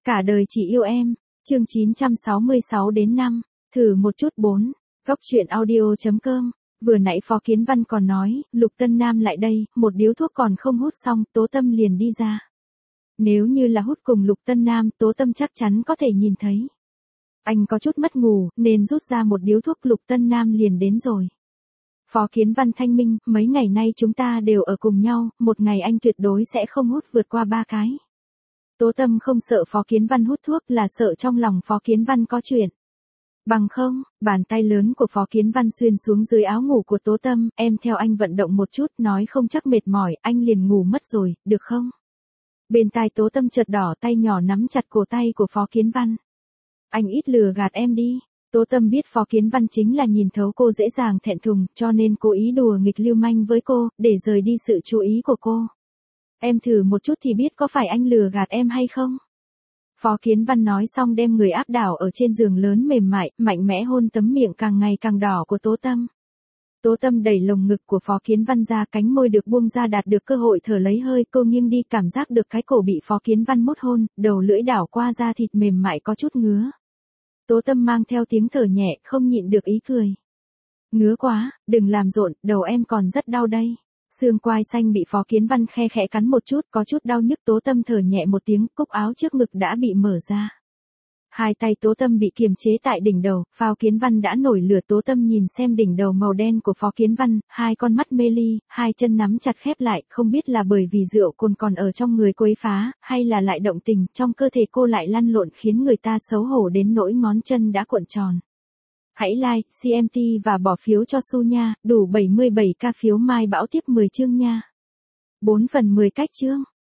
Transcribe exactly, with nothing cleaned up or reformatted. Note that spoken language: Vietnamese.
Cả đời chỉ yêu em, chương chín trăm sáu mươi sáu đến năm, thử một chút bốn, góc truyện audio.com, vừa nãy Phó Kiến Văn còn nói, Lục Tân Nam lại đây, một điếu thuốc còn không hút xong, Tố Tâm liền đi ra. Nếu như là hút cùng Lục Tân Nam, Tố Tâm chắc chắn có thể nhìn thấy. Anh có chút mất ngủ, nên rút ra một điếu thuốc, Lục Tân Nam liền đến rồi. Phó Kiến Văn thanh minh, mấy ngày nay chúng ta đều ở cùng nhau, một ngày anh tuyệt đối sẽ không hút vượt qua ba cái. Tố Tâm không sợ Phó Kiến Văn hút thuốc, là sợ trong lòng Phó Kiến Văn có chuyện. Bằng không, bàn tay lớn của Phó Kiến Văn xuyên xuống dưới áo ngủ của Tố Tâm, em theo anh vận động một chút, nói không chắc mệt mỏi, anh liền ngủ mất rồi, được không? Bên tai Tố Tâm chợt đỏ, tay nhỏ nắm chặt cổ tay của Phó Kiến Văn. Anh ít lừa gạt em đi. Tố Tâm biết Phó Kiến Văn chính là nhìn thấu cô dễ dàng thẹn thùng, cho nên cố ý đùa nghịch lưu manh với cô, để rời đi sự chú ý của cô. Em thử một chút thì biết có phải anh lừa gạt em hay không? Phó Kiến Văn nói xong đem người áp đảo ở trên giường lớn mềm mại, mạnh mẽ hôn tấm miệng càng ngày càng đỏ của Tố Tâm. Tố Tâm đẩy lồng ngực của Phó Kiến Văn ra, cánh môi được buông ra đạt được cơ hội thở lấy hơi, cô nghiêng đi cảm giác được cái cổ bị Phó Kiến Văn mút hôn, đầu lưỡi đảo qua da thịt mềm mại có chút ngứa. Tố Tâm mang theo tiếng thở nhẹ, không nhịn được ý cười. Ngứa quá, đừng làm rộn, đầu em còn rất đau đây. Xương quai xanh bị Phó Kiến Văn khe khẽ cắn một chút, có chút đau nhức. Tố Tâm thở nhẹ một tiếng, cúc áo trước ngực đã bị mở ra. Hai tay Tố Tâm bị kiềm chế tại đỉnh đầu, Phó Kiến Văn đã nổi lửa. Tố Tâm nhìn xem đỉnh đầu màu đen của Phó Kiến Văn, hai con mắt mê ly, hai chân nắm chặt khép lại, không biết là bởi vì rượu cồn còn ở trong người quấy phá, hay là lại động tình, trong cơ thể cô lại lăn lộn khiến người ta xấu hổ đến nỗi ngón chân đã cuộn tròn. Hãy like, xê em tê và bỏ phiếu cho Su nha, đủ bảy mươi bảy ca phiếu mai bão tiếp mười chương nha. bốn phần mười cách chương.